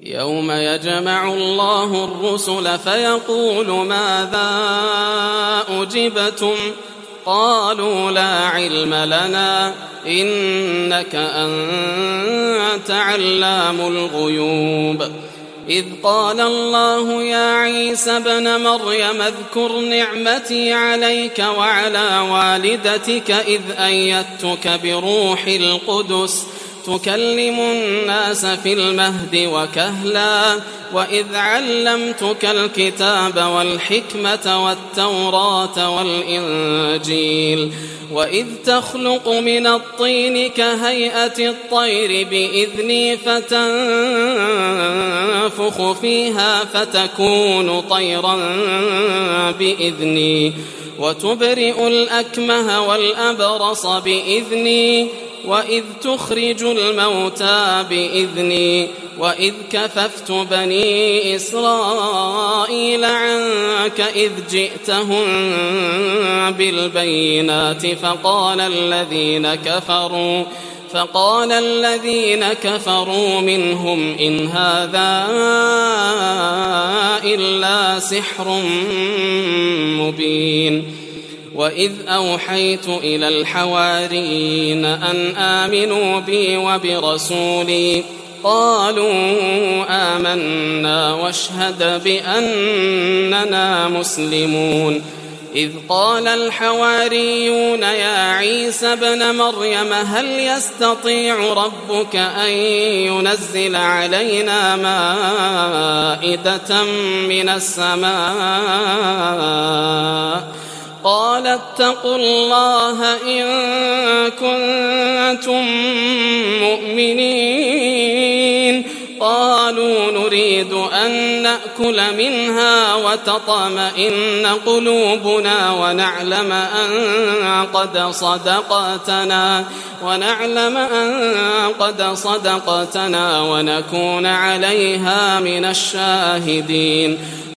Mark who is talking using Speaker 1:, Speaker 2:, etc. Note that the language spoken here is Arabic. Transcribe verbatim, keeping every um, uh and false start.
Speaker 1: يوم يجمع الله الرسل فيقول ماذا أجبتم قالوا لا علم لنا إنك أنت علام الغيوب إذ قال الله يا عيسى ابن مريم اذكر نعمتي عليك وعلى والدتك إذ أيدتك بروح القدس تكلم الناس في المهد وكهلا وإذ علمتك الكتاب والحكمة والتوراة والإنجيل وإذ تخلق من الطين كهيئة الطير بإذني فتنفخ فيها فتكون طيرا بإذني وتبرئ الأكمه والأبرص بإذني وإذ تخرج الموتى بإذني وإذ كففت بني إسرائيل عنك إذ جئتهم بالبينات فقال الذين كفروا فقال الذين كفروا منهم إن هذا إلا سحر مبين وإذ أوحيت إلى الحواريين أن آمنوا بي وبرسولي قالوا آمنا واشهد بأننا مسلمون إذ قال الحواريون يا عيسى ابن مريم هل يستطيع ربك أن ينزل علينا مائدة من السماء قال اتقوا الله إن كنتم مؤمنين قالوا نريد أن نأكل منها وتطمئن قلوبنا ونعلم أن قد صدقتنا ونعلم أن قد صدقتنا ونكون عليها من الشاهدين